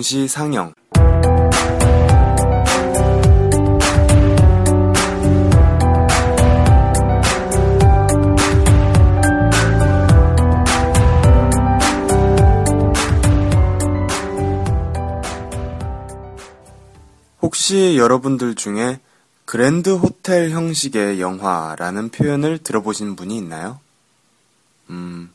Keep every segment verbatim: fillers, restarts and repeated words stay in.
동시 상영. 혹시 여러분들 중에 그랜드 호텔 형식의 영화라는 표현을 들어보신 분이 있나요? 음,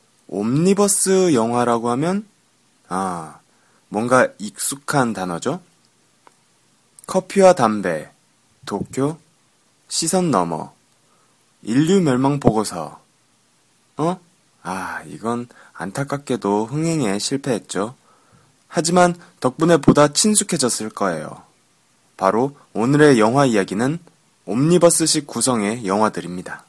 옴니버스 영화라고 하면, 아, 뭔가 익숙한 단어죠? 커피와 담배, 도쿄, 시선 너머, 인류 멸망 보고서. 어? 아, 이건 안타깝게도 흥행에 실패했죠. 하지만 덕분에 보다 친숙해졌을 거예요. 바로 오늘의 영화 이야기는 옴니버스식 구성의 영화들입니다.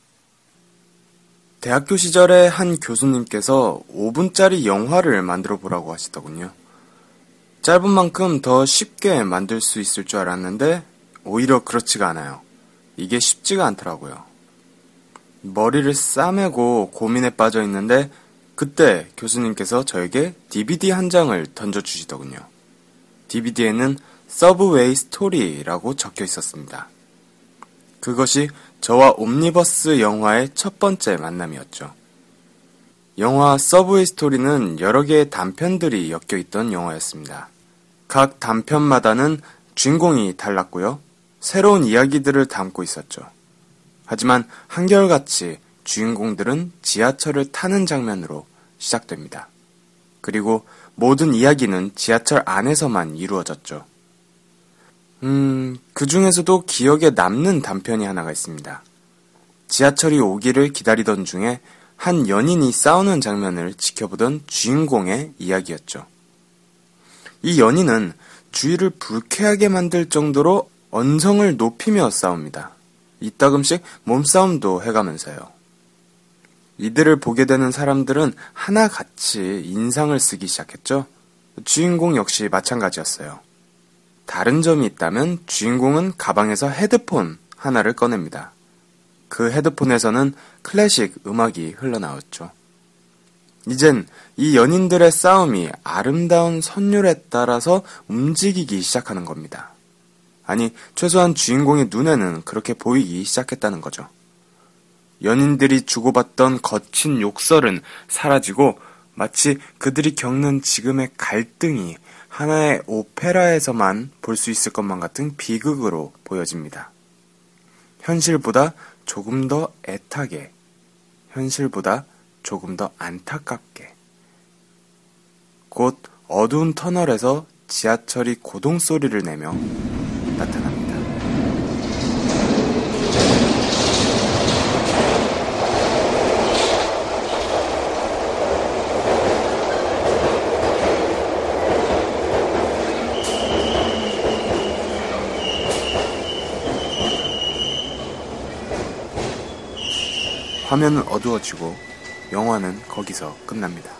대학교 시절에 한 교수님께서 오 분짜리 영화를 만들어 보라고 하시더군요. 짧은 만큼 더 쉽게 만들 수 있을 줄 알았는데 오히려 그렇지가 않아요. 이게 쉽지가 않더라고요. 머리를 싸매고 고민에 빠져 있는데 그때 교수님께서 저에게 디비디 한 장을 던져주시더군요. 디비디에는 서브웨이 스토리라고 적혀 있었습니다. 그것이 저와 옴니버스 영화의 첫 번째 만남이었죠. 영화 서브웨이 스토리는 여러 개의 단편들이 엮여 있던 영화였습니다. 각 단편마다는 주인공이 달랐고요. 새로운 이야기들을 담고 있었죠. 하지만 한결같이 주인공들은 지하철을 타는 장면으로 시작됩니다. 그리고 모든 이야기는 지하철 안에서만 이루어졌죠. 음, 그 중에서도 기억에 남는 단편이 하나가 있습니다. 지하철이 오기를 기다리던 중에 한 연인이 싸우는 장면을 지켜보던 주인공의 이야기였죠. 이 연인은 주위를 불쾌하게 만들 정도로 언성을 높이며 싸웁니다. 이따금씩 몸싸움도 해가면서요. 이들을 보게 되는 사람들은 하나같이 인상을 쓰기 시작했죠. 주인공 역시 마찬가지였어요. 다른 점이 있다면 주인공은 가방에서 헤드폰 하나를 꺼냅니다. 그 헤드폰에서는 클래식 음악이 흘러나왔죠. 이젠 이 연인들의 싸움이 아름다운 선율에 따라서 움직이기 시작하는 겁니다. 아니, 최소한 주인공의 눈에는 그렇게 보이기 시작했다는 거죠. 연인들이 주고받던 거친 욕설은 사라지고 마치 그들이 겪는 지금의 갈등이 하나의 오페라에서만 볼 수 있을 것만 같은 비극으로 보여집니다. 현실보다 조금 더 애타게, 현실보다 조금 더 안타깝게. 곧 어두운 터널에서 지하철이 고동 소리를 내며 나타납니다. 화면은 어두워지고 영화는 거기서 끝납니다.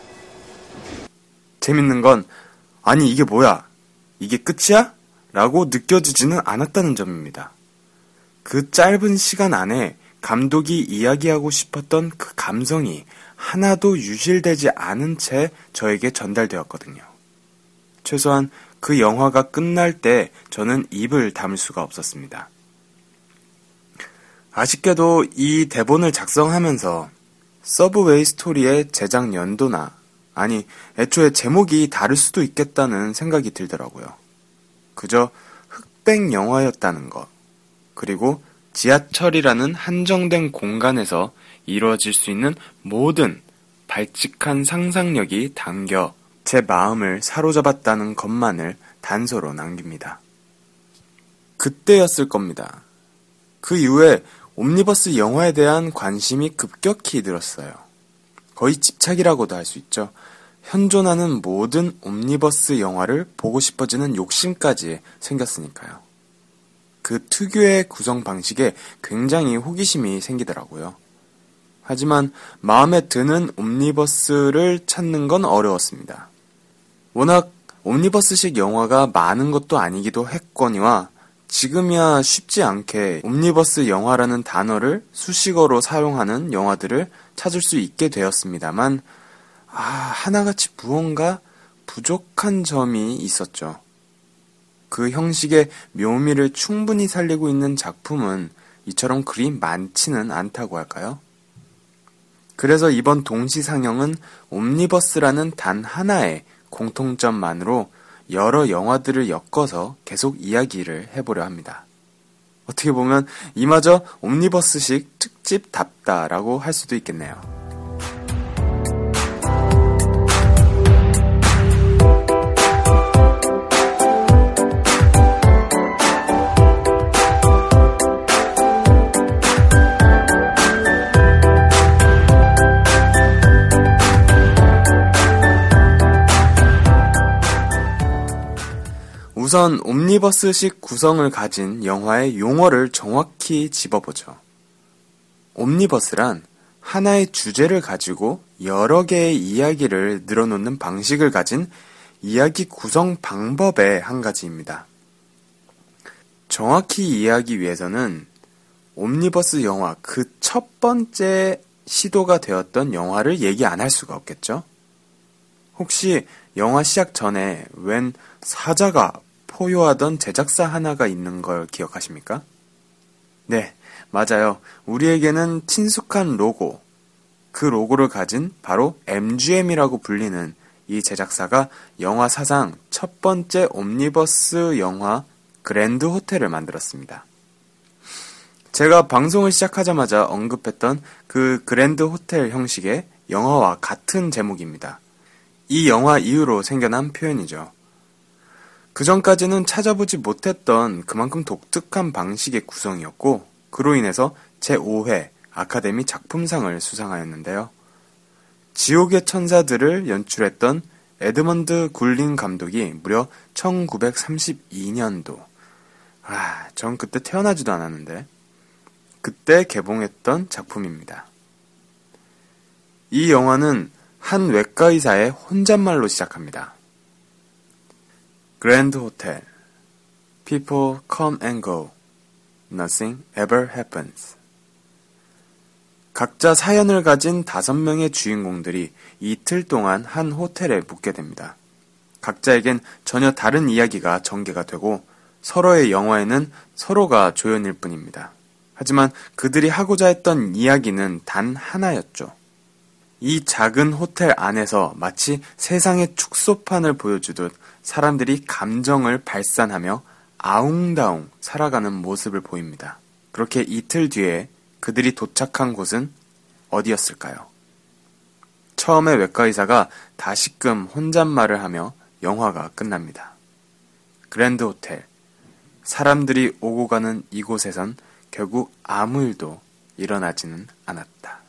재밌는 건 아니 이게 뭐야? 이게 끝이야? 라고 느껴지지는 않았다는 점입니다. 그 짧은 시간 안에 감독이 이야기하고 싶었던 그 감성이 하나도 유실되지 않은 채 저에게 전달되었거든요. 최소한 그 영화가 끝날 때 저는 입을 다물 수가 없었습니다. 아쉽게도 이 대본을 작성하면서 서브웨이 스토리의 제작 연도나 아니 애초에 제목이 다를 수도 있겠다는 생각이 들더라고요. 그저 흑백 영화였다는 것, 그리고 지하철이라는 한정된 공간에서 이루어질 수 있는 모든 발칙한 상상력이 담겨 제 마음을 사로잡았다는 것만을 단서로 남깁니다. 그때였을 겁니다. 그 이후에 옴니버스 영화에 대한 관심이 급격히 늘었어요. 거의 집착이라고도 할 수 있죠. 현존하는 모든 옴니버스 영화를 보고 싶어지는 욕심까지 생겼으니까요. 그 특유의 구성 방식에 굉장히 호기심이 생기더라고요. 하지만 마음에 드는 옴니버스를 찾는 건 어려웠습니다. 워낙 옴니버스식 영화가 많은 것도 아니기도 했거니와 지금이야 쉽지 않게 옴니버스 영화라는 단어를 수식어로 사용하는 영화들을 찾을 수 있게 되었습니다만 아, 하나같이 무언가 부족한 점이 있었죠. 그 형식의 묘미를 충분히 살리고 있는 작품은 이처럼 그리 많지는 않다고 할까요? 그래서 이번 동시상영은 옴니버스라는 단 하나의 공통점만으로 여러 영화들을 엮어서 계속 이야기를 해보려 합니다. 어떻게 보면 이마저 옴니버스식 특집답다라고 할 수도 있겠네요. 우선 옴니버스식 구성을 가진 영화의 용어를 정확히 짚어보죠. 옴니버스란 하나의 주제를 가지고 여러 개의 이야기를 늘어놓는 방식을 가진 이야기 구성 방법의 한 가지입니다. 정확히 이해하기 위해서는 옴니버스 영화 그 첫 번째 시도가 되었던 영화를 얘기 안 할 수가 없겠죠? 혹시 영화 시작 전에 웬 사자가 포효하던 제작사 하나가 있는 걸 기억하십니까? 네, 맞아요. 우리에게는 친숙한 로고, 그 로고를 가진 바로 엠지엠이라고 불리는 이 제작사가 영화 사상 첫 번째 옴니버스 영화 그랜드 호텔을 만들었습니다. 제가 방송을 시작하자마자 언급했던 그 그랜드 호텔 형식의 영화와 같은 제목입니다. 이 영화 이후로 생겨난 표현이죠. 그 전까지는 찾아보지 못했던 그만큼 독특한 방식의 구성이었고, 그로 인해서 제오 회 아카데미 작품상을 수상하였는데요. 지옥의 천사들을 연출했던 에드먼드 굴링 감독이 무려 천구백삼십이 년도, 아, 전 그때 태어나지도 않았는데, 그때 개봉했던 작품입니다. 이 영화는 한 외과의사의 혼잣말로 시작합니다. Grand Hotel. People come and go. Nothing ever happens. 각자 사연을 가진 다섯 명의 주인공들이 이틀 동안 한 호텔에 묵게 됩니다. 각자에겐 전혀 다른 이야기가 전개가 되고 서로의 영화에는 서로가 조연일 뿐입니다. 하지만 그들이 하고자 했던 이야기는 단 하나였죠. 이 작은 호텔 안에서 마치 세상의 축소판을 보여주듯 사람들이 감정을 발산하며 아웅다웅 살아가는 모습을 보입니다. 그렇게 이틀 뒤에 그들이 도착한 곳은 어디였을까요? 처음에 외과의사가 다시금 혼잣말을 하며 영화가 끝납니다. 그랜드 호텔. 사람들이 오고 가는 이곳에선 결국 아무 일도 일어나지는 않았다.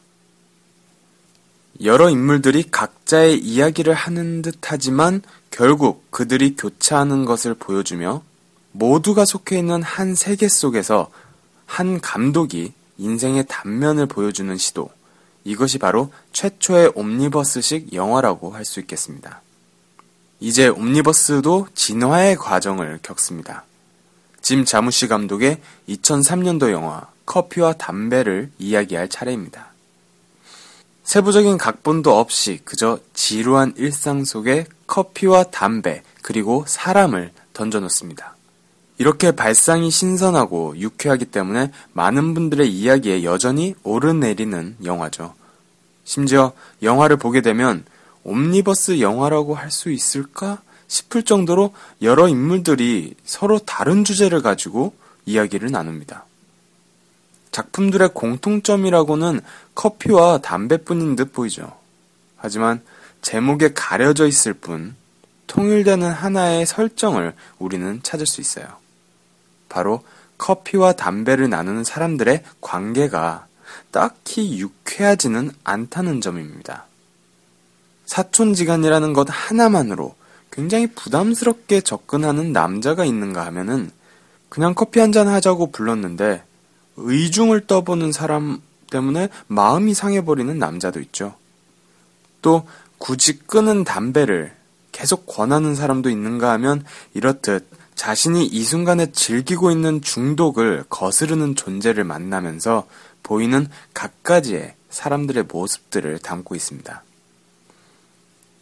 여러 인물들이 각자의 이야기를 하는 듯 하지만 결국 그들이 교차하는 것을 보여주며 모두가 속해 있는 한 세계 속에서 한 감독이 인생의 단면을 보여주는 시도. 이것이 바로 최초의 옴니버스식 영화라고 할 수 있겠습니다. 이제 옴니버스도 진화의 과정을 겪습니다. 짐 자무시 감독의 이천삼 년도 영화 커피와 담배를 이야기할 차례입니다. 세부적인 각본도 없이 그저 지루한 일상 속에 커피와 담배 그리고 사람을 던져놓습니다. 이렇게 발상이 신선하고 유쾌하기 때문에 많은 분들의 이야기에 여전히 오르내리는 영화죠. 심지어 영화를 보게 되면 옴니버스 영화라고 할 수 있을까 싶을 정도로 여러 인물들이 서로 다른 주제를 가지고 이야기를 나눕니다. 작품들의 공통점이라고는 커피와 담배뿐인 듯 보이죠. 하지만 제목에 가려져 있을 뿐 통일되는 하나의 설정을 우리는 찾을 수 있어요. 바로 커피와 담배를 나누는 사람들의 관계가 딱히 유쾌하지는 않다는 점입니다. 사촌지간이라는 것 하나만으로 굉장히 부담스럽게 접근하는 남자가 있는가 하면은 그냥 커피 한잔 하자고 불렀는데 의중을 떠보는 사람 때문에 마음이 상해버리는 남자도 있죠. 또 굳이 끊은 담배를 계속 권하는 사람도 있는가 하면 이렇듯 자신이 이 순간에 즐기고 있는 중독을 거스르는 존재를 만나면서 보이는 갖가지의 사람들의 모습들을 담고 있습니다.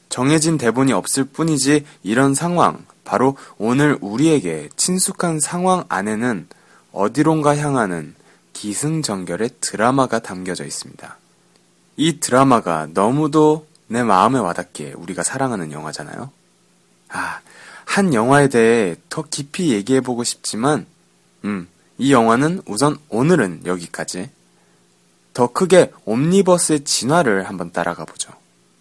정해진 대본이 없을 뿐이지 이런 상황, 바로 오늘 우리에게 친숙한 상황 안에는 어디론가 향하는 기승전결의 드라마가 담겨져 있습니다. 이 드라마가 너무도 내 마음에 와닿기에 우리가 사랑하는 영화잖아요. 아, 한 영화에 대해 더 깊이 얘기해보고 싶지만 음, 이 영화는 우선 오늘은 여기까지. 더 크게 옴니버스의 진화를 한번 따라가 보죠.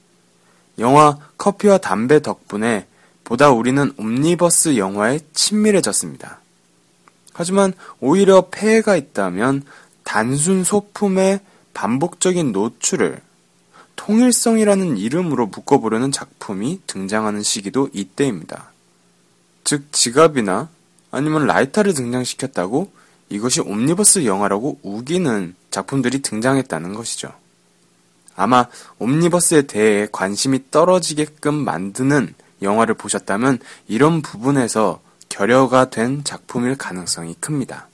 영화 커피와 담배 덕분에 보다 우리는 옴니버스 영화에 친밀해졌습니다. 하지만 오히려 폐해가 있다면 단순 소품의 반복적인 노출을 통일성이라는 이름으로 묶어보려는 작품이 등장하는 시기도 이때입니다. 즉 지갑이나 아니면 라이터를 등장시켰다고 이것이 옴니버스 영화라고 우기는 작품들이 등장했다는 것이죠. 아마 옴니버스에 대해 관심이 떨어지게끔 만드는 영화를 보셨다면 이런 부분에서 결여가 된 작품일 가능성이 큽니다.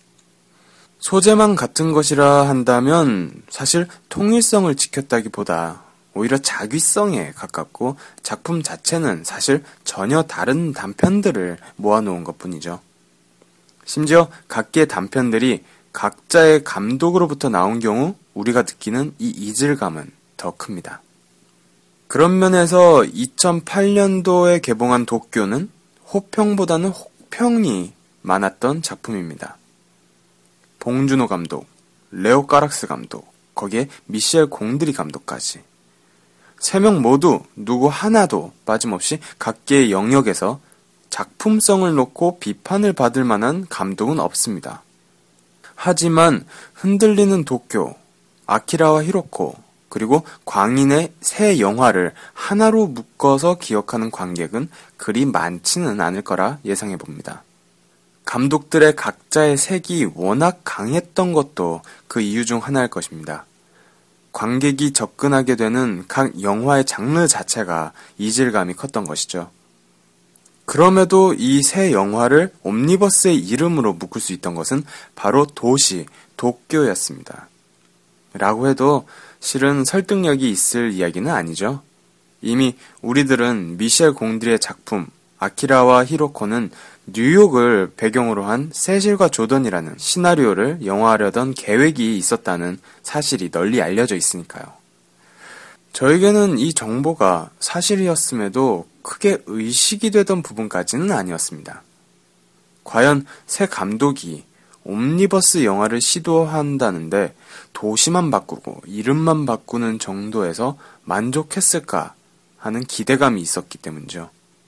소재만 같은 것이라 한다면 사실 통일성을 지켰다기보다 오히려 자기성에 가깝고 작품 자체는 사실 전혀 다른 단편들을 모아놓은 것뿐이죠. 심지어 각기의 단편들이 각자의 감독으로부터 나온 경우 우리가 느끼는 이 이질감은 더 큽니다. 그런 면에서 이천팔 년도에 개봉한 도쿄는 호평보다는 혹평이 많았던 작품입니다. 봉준호 감독, 레오 까락스 감독, 거기에 미셸 공드리 감독까지. 세 명 모두 누구 하나도 빠짐없이 각계의 영역에서 작품성을 놓고 비판을 받을 만한 감독은 없습니다. 하지만 흔들리는 도쿄, 아키라와 히로코, 그리고 광인의 새 영화를 하나로 묶어서 기억하는 관객은 그리 많지는 않을 거라 예상해 봅니다. 감독들의 각자의 색이 워낙 강했던 것도 그 이유 중 하나일 것입니다. 관객이 접근하게 되는 각 영화의 장르 자체가 이질감이 컸던 것이죠. 그럼에도 이 새 영화를 옴니버스의 이름으로 묶을 수 있던 것은 바로 도시, 도쿄였습니다. 라고 해도 실은 설득력이 있을 이야기는 아니죠. 이미 우리들은 미셸 공드리의 작품 아키라와 히로코는 뉴욕을 배경으로 한 세실과 조던이라는 시나리오를 영화하려던 계획이 있었다는 사실이 널리 알려져 있으니까요. 저에게는 이 정보가 사실이었음에도 크게 의식이 되던 부분까지는 아니었습니다. 과연 새 감독이 옴니버스 영화를 시도한다는데 도시만 바꾸고 이름만 바꾸는 정도에서 만족했을까 하는 기대감이 있었기 때문이죠.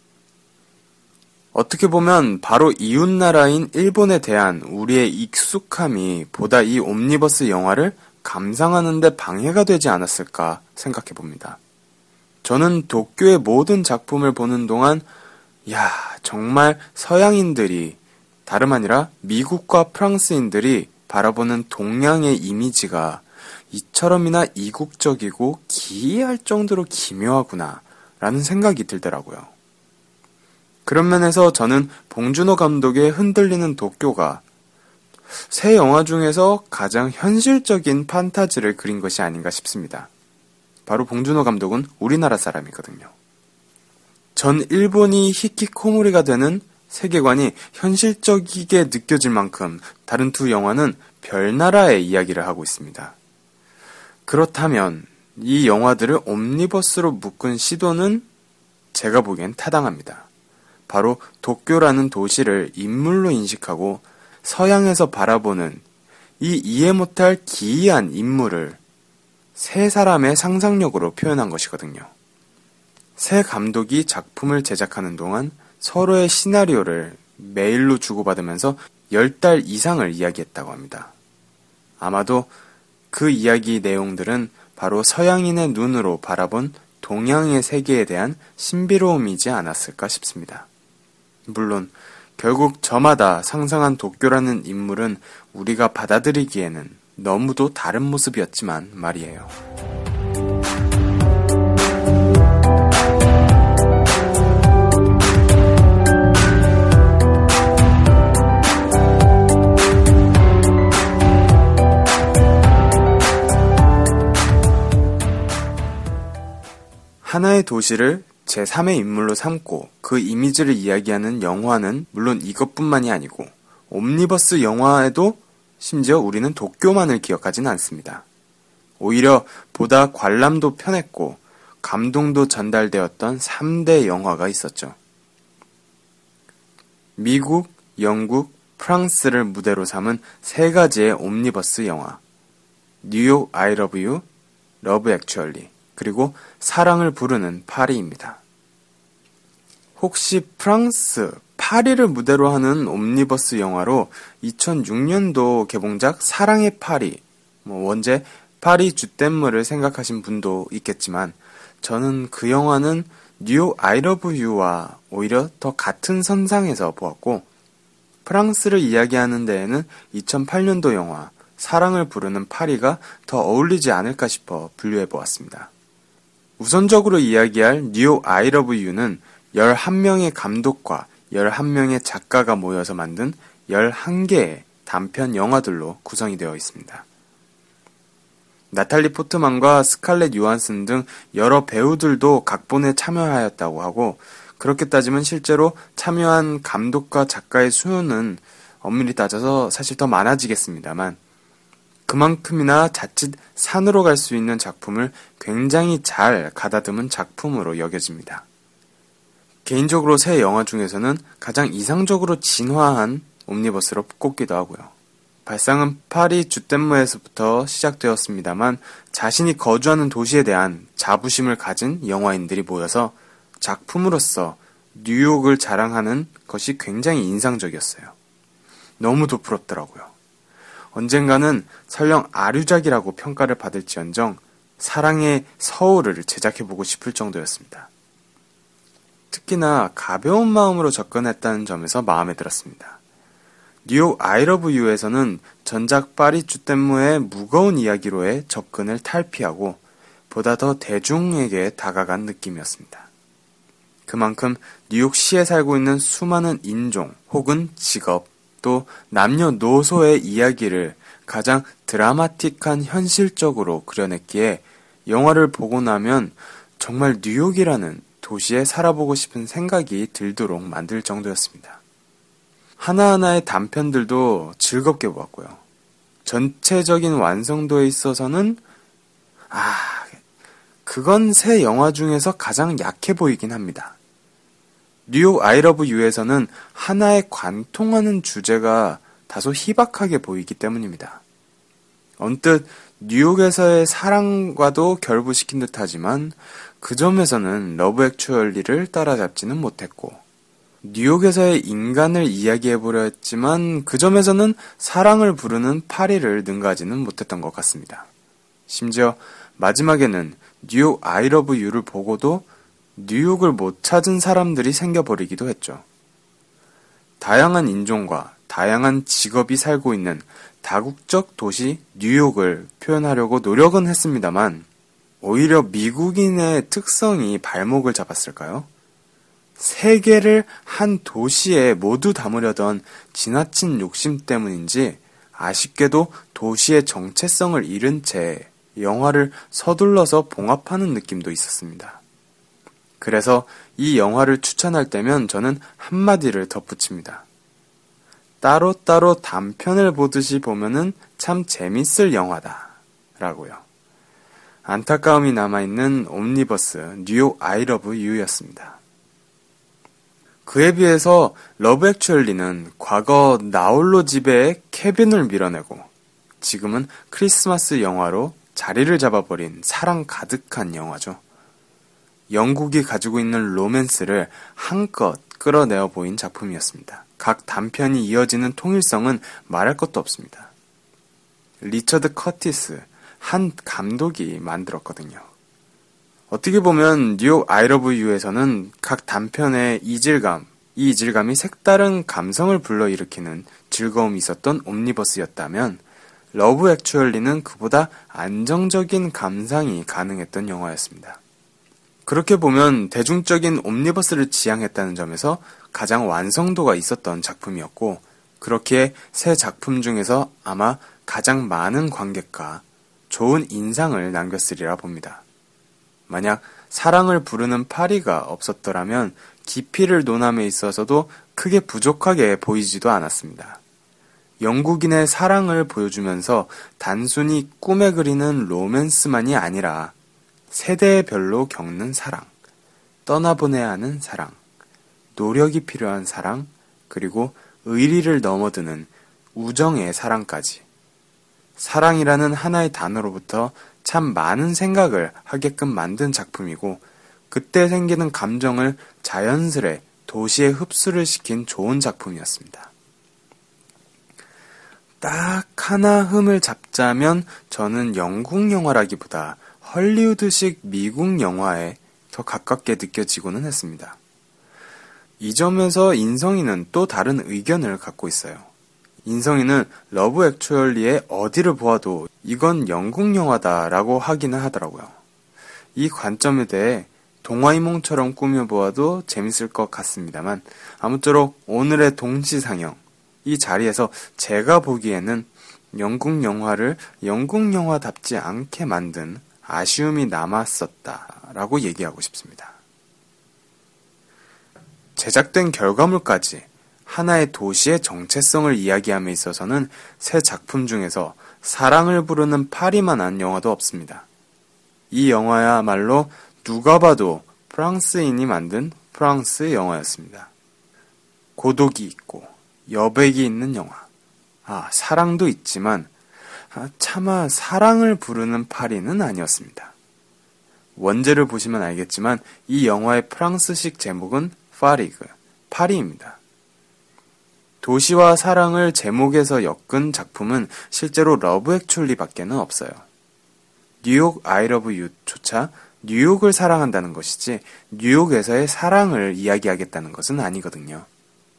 어떻게 보면 바로 이웃나라인 일본에 대한 우리의 익숙함이 보다 이 옴니버스 영화를 감상하는 데 방해가 되지 않았을까 생각해 봅니다. 저는 도쿄의 모든 작품을 보는 동안 야, 정말 서양인들이 다름 아니라 미국과 프랑스인들이 바라보는 동양의 이미지가 이처럼이나 이국적이고 기이할 정도로 기묘하구나 라는 생각이 들더라고요. 그런 면에서 저는 봉준호 감독의 흔들리는 도쿄가 새 영화 중에서 가장 현실적인 판타지를 그린 것이 아닌가 싶습니다. 바로 봉준호 감독은 우리나라 사람이거든요. 전 일본이 히키코모리가 되는 세계관이 현실적이게 느껴질 만큼 다른 두 영화는 별나라의 이야기를 하고 있습니다. 그렇다면 이 영화들을 옴니버스로 묶은 시도는 제가 보기엔 타당합니다. 바로 도쿄라는 도시를 인물로 인식하고 서양에서 바라보는 이 이해 못할 기이한 인물을 세 사람의 상상력으로 표현한 것이거든요. 새 감독이 작품을 제작하는 동안 서로의 시나리오를 메일로 주고받으면서 열 달 이상을 이야기했다고 합니다. 아마도 그 이야기 내용들은 바로 서양인의 눈으로 바라본 동양의 세계에 대한 신비로움이지 않았을까 싶습니다. 물론 결국 저마다 상상한 도쿄라는 인물은 우리가 받아들이기에는 너무도 다른 모습이었지만 말이에요. 하나의 도시를 제삼의 인물로 삼고 그 이미지를 이야기하는 영화는 물론 이것뿐만이 아니고 옴니버스 영화에도 심지어 우리는 도쿄만을 기억하진 않습니다. 오히려 보다 관람도 편했고 감동도 전달되었던 삼 대 영화가 있었죠. 미국, 영국, 프랑스를 무대로 삼은 세 가지의 옴니버스 영화. 뉴욕 I Love You, 러브 액츄얼리, 그리고 사랑을 부르는 파리입니다. 혹시 프랑스, 파리를 무대로 하는 옴니버스 영화로 이천육 년도 개봉작 사랑의 파리, 뭐 원제 파리 주댐물을 생각하신 분도 있겠지만 저는 그 영화는 뉴욕 I Love You와 오히려 더 같은 선상에서 보았고 프랑스를 이야기하는 데에는 이천팔 년도 영화 사랑을 부르는 파리가 더 어울리지 않을까 싶어 분류해보았습니다. 우선적으로 이야기할 뉴욕 I Love You는 열한 명의 감독과 열한 명의 작가가 모여서 만든 열한 개의 단편 영화들로 구성이 되어 있습니다. 나탈리 포트만과 스칼렛 요한슨 등 여러 배우들도 각본에 참여하였다고 하고 그렇게 따지면 실제로 참여한 감독과 작가의 수는 엄밀히 따져서 사실 더 많아지겠습니다만 그만큼이나 자칫 산으로 갈 수 있는 작품을 굉장히 잘 가다듬은 작품으로 여겨집니다. 개인적으로 새 영화 중에서는 가장 이상적으로 진화한 옴니버스로 꼽기도 하고요. 발상은 파리 주댐무에서부터 시작되었습니다만 자신이 거주하는 도시에 대한 자부심을 가진 영화인들이 모여서 작품으로서 뉴욕을 자랑하는 것이 굉장히 인상적이었어요. 너무도 부럽더라고요. 언젠가는 설령 아류작이라고 평가를 받을지언정 사랑의 서울을 제작해보고 싶을 정도였습니다. 특히나 가벼운 마음으로 접근했다는 점에서 마음에 들었습니다. 뉴욕 I Love You에서는 전작 파리 주댐무의 무거운 이야기로의 접근을 탈피하고 보다 더 대중에게 다가간 느낌이었습니다. 그만큼 뉴욕시에 살고 있는 수많은 인종 혹은 직업 또 남녀노소의 이야기를 가장 드라마틱한 현실적으로 그려냈기에 영화를 보고 나면 정말 뉴욕이라는 도시에 살아보고 싶은 생각이 들도록 만들 정도였습니다. 하나하나의 단편들도 즐겁게 보았고요. 전체적인 완성도에 있어서는 아, 그건 새 영화 중에서 가장 약해 보이긴 합니다. 뉴욕 I Love You에서는 하나에 관통하는 주제가 다소 희박하게 보이기 때문입니다. 언뜻 뉴욕에서의 사랑과도 결부시킨 듯하지만 그 점에서는 러브 액츄얼리를 따라잡지는 못했고 뉴욕에서의 인간을 이야기해보려 했지만 그 점에서는 사랑을 부르는 파리를 능가하지는 못했던 것 같습니다. 심지어 마지막에는 뉴욕 I Love You를 보고도 뉴욕을 못 찾은 사람들이 생겨버리기도 했죠. 다양한 인종과 다양한 직업이 살고 있는 다국적 도시 뉴욕을 표현하려고 노력은 했습니다만 오히려 미국인의 특성이 발목을 잡았을까요? 세계를 한 도시에 모두 담으려던 지나친 욕심 때문인지 아쉽게도 도시의 정체성을 잃은 채 영화를 서둘러서 봉합하는 느낌도 있었습니다. 그래서 이 영화를 추천할 때면 저는 한마디를 덧붙입니다. 따로따로 단편을 보듯이 보면은 참 재밌을 영화다 라고요. 안타까움이 남아있는 옴니버스 뉴욕 I Love You였습니다. 그에 비해서 러브 액츄얼리는 과거 나홀로 집에 케빈을 밀어내고 지금은 크리스마스 영화로 자리를 잡아버린 사랑 가득한 영화죠. 영국이 가지고 있는 로맨스를 한껏 끌어내어 보인 작품이었습니다. 각 단편이 이어지는 통일성은 말할 것도 없습니다. 리처드 커티스, 한 감독이 만들었거든요. 어떻게 보면 뉴욕 I Love You에서는 각 단편의 이질감, 이 이질감이 색다른 감성을 불러일으키는 즐거움이 있었던 옴니버스였다면 러브 액츄얼리는 그보다 안정적인 감상이 가능했던 영화였습니다. 그렇게 보면 대중적인 옴니버스를 지향했다는 점에서 가장 완성도가 있었던 작품이었고 그렇기에 새 작품 중에서 아마 가장 많은 관객과 좋은 인상을 남겼으리라 봅니다. 만약 사랑을 부르는 파리가 없었더라면 깊이를 논함에 있어서도 크게 부족하게 보이지도 않았습니다. 영국인의 사랑을 보여주면서 단순히 꿈에 그리는 로맨스만이 아니라 세대별로 겪는 사랑, 떠나보내야 하는 사랑, 노력이 필요한 사랑, 그리고 의리를 넘어드는 우정의 사랑까지. 사랑이라는 하나의 단어로부터 참 많은 생각을 하게끔 만든 작품이고, 그때 생기는 감정을 자연스레 도시에 흡수를 시킨 좋은 작품이었습니다. 딱 하나 흠을 잡자면 저는 영국 영화라기보다 헐리우드식 미국 영화에 더 가깝게 느껴지고는 했습니다. 이 점에서 인성이는 또 다른 의견을 갖고 있어요. 인성이는 러브 액츄얼리의 어디를 보아도 이건 영국 영화다라고 하기는 하더라고요. 이 관점에 대해 동화이몽처럼 꾸며보아도 재밌을 것 같습니다만, 아무쪼록 오늘의 동시상영, 이 자리에서 제가 보기에는 영국 영화를 영국 영화답지 않게 만든 아쉬움이 남았었다라고 얘기하고 싶습니다. 제작된 결과물까지 하나의 도시의 정체성을 이야기함에 있어서는 새 작품 중에서 사랑을 부르는 파리만한 영화도 없습니다. 이 영화야말로 누가 봐도 프랑스인이 만든 프랑스 영화였습니다. 고독이 있고 여백이 있는 영화. 아, 사랑도 있지만 아, 차마 사랑을 부르는 파리는 아니었습니다. 원제를 보시면 알겠지만 이 영화의 프랑스식 제목은 파리그, 파리입니다. 도시와 사랑을 제목에서 엮은 작품은 실제로 러브 액츄얼리 밖에는 없어요. 뉴욕 I love you조차 뉴욕을 사랑한다는 것이지 뉴욕에서의 사랑을 이야기하겠다는 것은 아니거든요.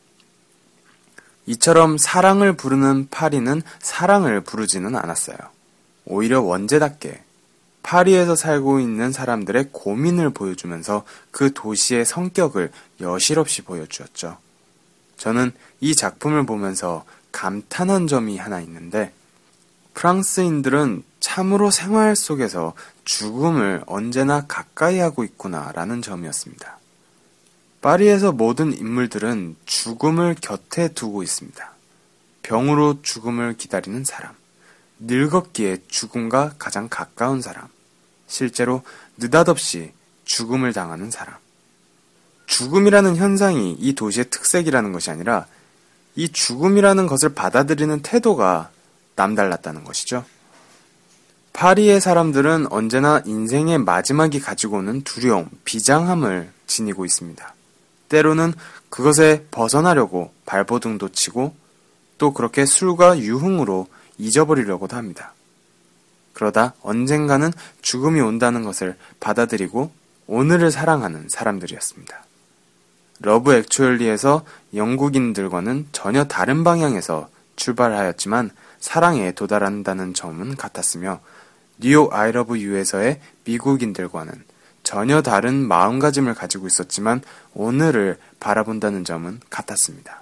이처럼 사랑을 부르는 파리는 사랑을 부르지는 않았어요. 오히려 원제답게 파리에서 살고 있는 사람들의 고민을 보여주면서 그 도시의 성격을 여실없이 보여주었죠. 저는 이 작품을 보면서 감탄한 점이 하나 있는데, 프랑스인들은 참으로 생활 속에서 죽음을 언제나 가까이 하고 있구나라는 점이었습니다. 파리에서 모든 인물들은 죽음을 곁에 두고 있습니다. 병으로 죽음을 기다리는 사람, 늙었기에 죽음과 가장 가까운 사람, 실제로 느닷없이 죽음을 당하는 사람. 죽음이라는 현상이 이 도시의 특색이라는 것이 아니라 이 죽음이라는 것을 받아들이는 태도가 남달랐다는 것이죠. 파리의 사람들은 언제나 인생의 마지막이 가지고 오는 두려움, 비장함을 지니고 있습니다. 때로는 그것에 벗어나려고 발버둥도 치고 또 그렇게 술과 유흥으로 잊어버리려고도 합니다. 그러다 언젠가는 죽음이 온다는 것을 받아들이고 오늘을 사랑하는 사람들이었습니다. 러브 액츄얼리에서 영국인들과는 전혀 다른 방향에서 출발하였지만 사랑에 도달한다는 점은 같았으며, 뉴욕 I love you에서의 미국인들과는 전혀 다른 마음가짐을 가지고 있었지만 오늘을 바라본다는 점은 같았습니다.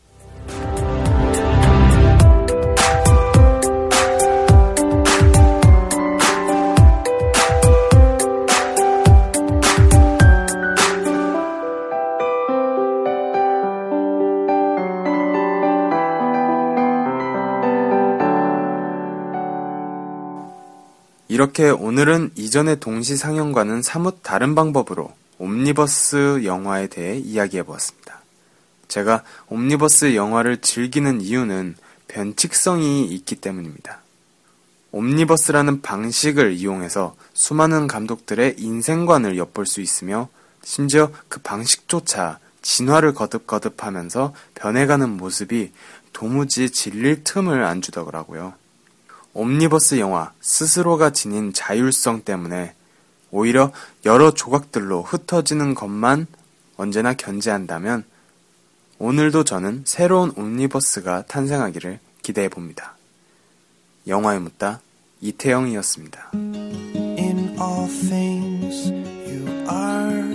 이렇게 오늘은 이전의 동시 상영과는 사뭇 다른 방법으로 옴니버스 영화에 대해 이야기해보았습니다. 제가 옴니버스 영화를 즐기는 이유는 변칙성이 있기 때문입니다. 옴니버스라는 방식을 이용해서 수많은 감독들의 인생관을 엿볼 수 있으며 심지어 그 방식조차 진화를 거듭거듭하면서 변해가는 모습이 도무지 질릴 틈을 안 주더라고요. 옴니버스 영화 스스로가 지닌 자율성 때문에 오히려 여러 조각들로 흩어지는 것만 언제나 견제한다면 오늘도 저는 새로운 옴니버스가 탄생하기를 기대해봅니다. 영화에 묻다 이태영이었습니다. In all things you are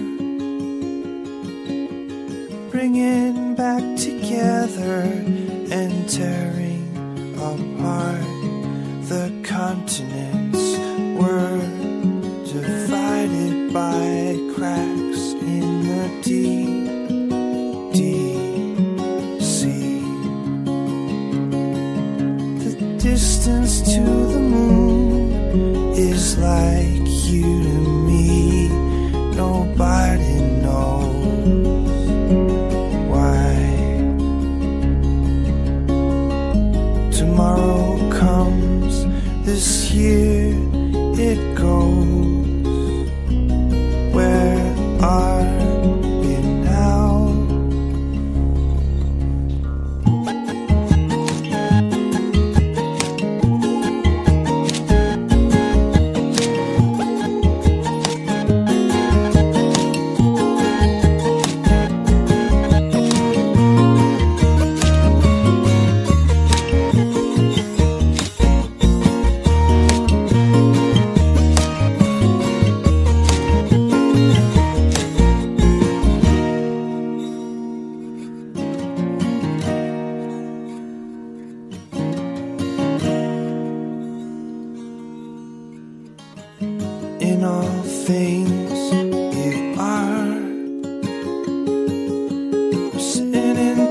bringing back together and tearing apart. The continents were divided by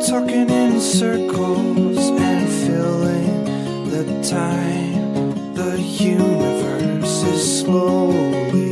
talking in circles and filling the time. The universe is slowly